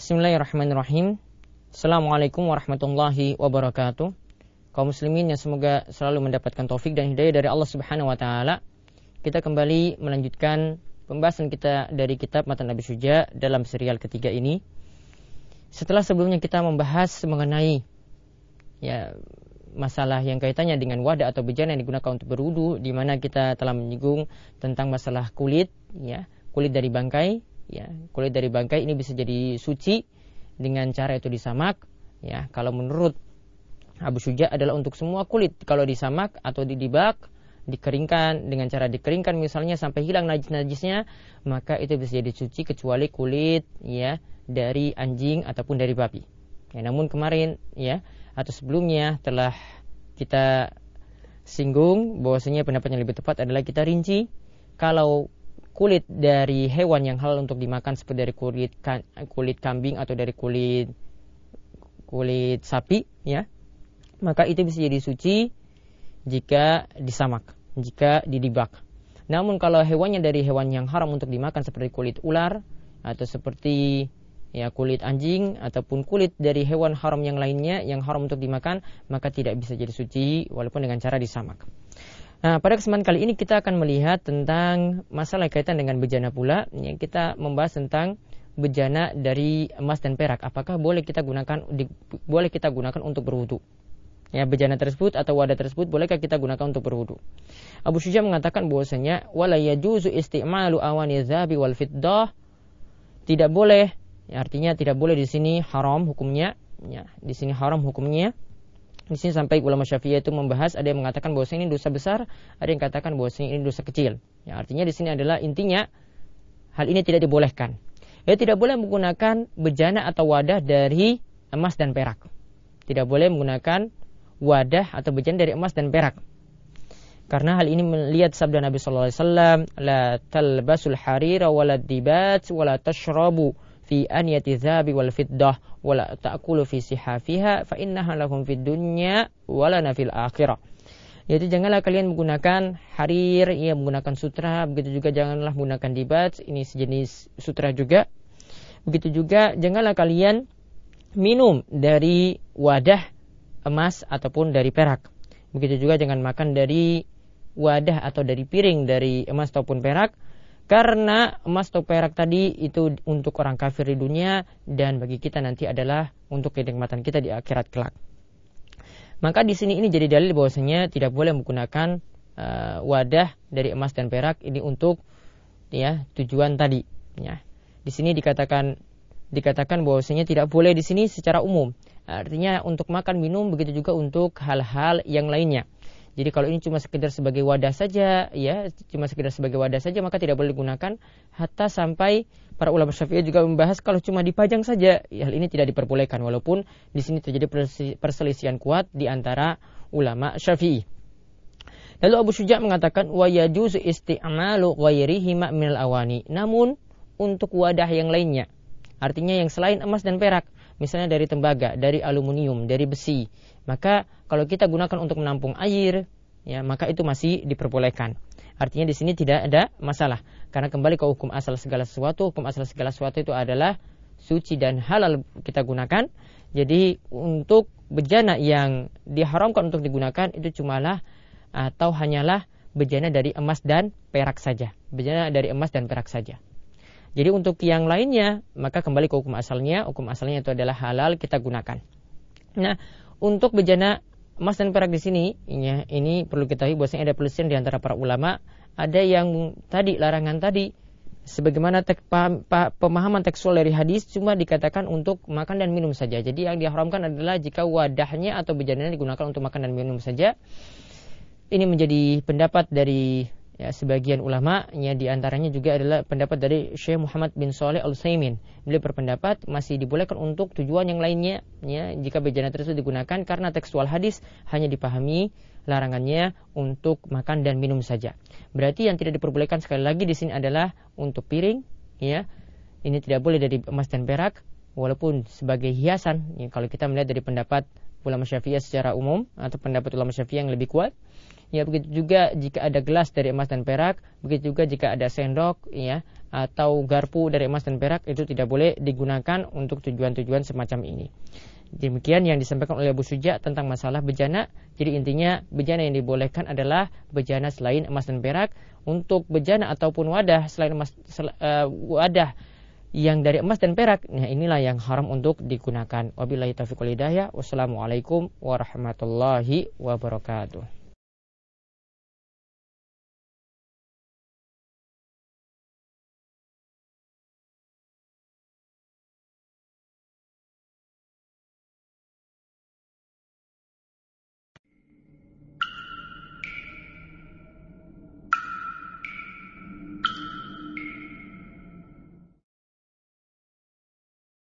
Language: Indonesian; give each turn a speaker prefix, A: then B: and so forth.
A: Bismillahirrahmanirrahim. Assalamualaikum warahmatullahi wabarakatuh. Kaum muslimin yang semoga selalu mendapatkan taufik dan hidayah dari Allah Subhanahu wa taala. Kita kembali melanjutkan pembahasan kita dari kitab Matan Abi Syuja dalam serial ketiga ini. Setelah sebelumnya kita membahas mengenai masalah yang kaitannya dengan wadah atau bejana yang digunakan untuk berwudu, di mana kita telah menyinggung tentang masalah kulit dari bangkai. Kulit dari bangkai ini bisa jadi suci dengan cara itu disamak. Kalau menurut Abu Syuja adalah untuk semua kulit. Kalau disamak atau didibak, dikeringkan dengan cara dikeringkan misalnya sampai hilang najis-najisnya, maka itu bisa jadi suci kecuali kulit dari anjing ataupun dari babi. Namun kemarin atau sebelumnya telah kita singgung bahwasanya pendapat yang lebih tepat adalah kita rinci kalau kulit dari hewan yang halal untuk dimakan seperti dari kulit kambing atau dari kulit sapi, maka itu bisa jadi suci jika disamak, jika didibak. Namun kalau hewannya dari hewan yang haram untuk dimakan seperti kulit ular atau seperti kulit anjing ataupun kulit dari hewan haram yang lainnya yang haram untuk dimakan, maka tidak bisa jadi suci walaupun dengan cara disamak. Nah, pada kesempatan kali ini kita akan melihat tentang masalah kaitan dengan bejana pula. Kita membahas tentang bejana dari emas dan perak. Apakah boleh kita gunakan untuk berwudu? Bejana tersebut atau wadah tersebut bolehkah kita gunakan untuk berwudu? Abu Syuja mengatakan bahwasanya wala yajuzu isti'malu awani dzahabi wal fiddah. Tidak boleh, artinya tidak boleh di sini haram hukumnya. Di sini haram hukumnya. Di sini sampai ulama Syafi'i itu membahas, ada yang mengatakan bahwa ini dosa besar, ada yang katakan bahwa ini dosa kecil. Artinya di sini adalah intinya hal ini tidak dibolehkan. Tidak boleh menggunakan bejana atau wadah dari emas dan perak. Tidak boleh menggunakan wadah atau bejana dari emas dan perak. Karena hal ini melihat sabda Nabi sallallahu alaihi wasallam, la talbasul harira wala dibat wala tashrabu fi aniyati dzahabi wal fiddah wala ta'kulu fi sihafiha fa innaha lahum fid dunya wala fil akhirah. Yaitu janganlah kalian menggunakan harir, menggunakan sutra, begitu juga janganlah menggunakan dibat, ini sejenis sutra juga. Begitu juga janganlah kalian minum dari wadah emas ataupun dari perak. Begitu juga jangan makan dari wadah atau dari piring dari emas ataupun perak. Karena emas atau perak tadi itu untuk orang kafir di dunia, dan bagi kita nanti adalah untuk kenikmatan kita di akhirat kelak. Maka di sini ini jadi dalil bahwasanya tidak boleh menggunakan wadah dari emas dan perak ini untuk tujuan tadi. Di sini dikatakan bahwasanya tidak boleh di sini secara umum. Artinya untuk makan minum, begitu juga untuk hal-hal yang lainnya. Jadi kalau ini cuma sekedar sebagai wadah saja, maka tidak boleh digunakan. Hatta sampai para ulama Syafi'i juga membahas kalau cuma dipajang saja, hal ini tidak diperbolehkan. Walaupun di sini terjadi perselisihan kuat di antara ulama Syafi'i. Lalu Abu Syuja mengatakan wa yajuzu isti'malu ghairihi minal awani. Namun untuk wadah yang lainnya, artinya yang selain emas dan perak, misalnya dari tembaga, dari aluminium, dari besi, maka kalau kita gunakan untuk menampung air, maka itu masih diperbolehkan. Artinya di sini tidak ada masalah, karena kembali ke hukum asal segala sesuatu. Hukum asal segala sesuatu itu adalah suci dan halal kita gunakan. Jadi untuk bejana yang diharamkan untuk digunakan itu cumalah atau hanyalah bejana dari emas dan perak saja. Bejana dari emas dan perak saja. Jadi untuk yang lainnya, maka kembali ke hukum asalnya. Hukum asalnya itu adalah halal kita gunakan. Nah, untuk bejana emas dan perak di sini, ini perlu kita ketahui bahwasanya ada perselisihan di antara para ulama. Ada yang tadi larangan tadi, sebagaimana pemahaman tekstual dari hadis, cuma dikatakan untuk makan dan minum saja. Jadi yang diharamkan adalah jika wadahnya atau bejananya digunakan untuk makan dan minum saja. Ini menjadi pendapat dari sebagian ulama, di antaranya juga adalah pendapat dari Syekh Muhammad bin Shalih Al-Utsaimin. Beliau berpendapat masih dibolehkan untuk tujuan yang lainnya, jika bejana tersebut digunakan, karena tekstual hadis hanya dipahami larangannya untuk makan dan minum saja. Berarti yang tidak diperbolehkan sekali lagi di sini adalah untuk piring, ini tidak boleh dari emas dan perak, walaupun sebagai hiasan. Kalau kita melihat dari pendapat ulama Syafi'iyah secara umum atau pendapat ulama Syafi'iyah yang lebih kuat, Ya, begitu juga jika ada gelas dari emas dan perak, begitu juga jika ada sendok ya atau garpu dari emas dan perak, itu tidak boleh digunakan untuk tujuan-tujuan semacam ini. Demikian yang disampaikan oleh Abu Suja tentang masalah bejana. Jadi intinya bejana yang dibolehkan adalah bejana selain emas dan perak. Untuk bejana ataupun wadah selain emas, wadah yang dari emas dan perak, nah inilah yang haram untuk digunakan. Wabillahi taufiq wal hidayah. Wassalamualaikum warahmatullahi wabarakatuh.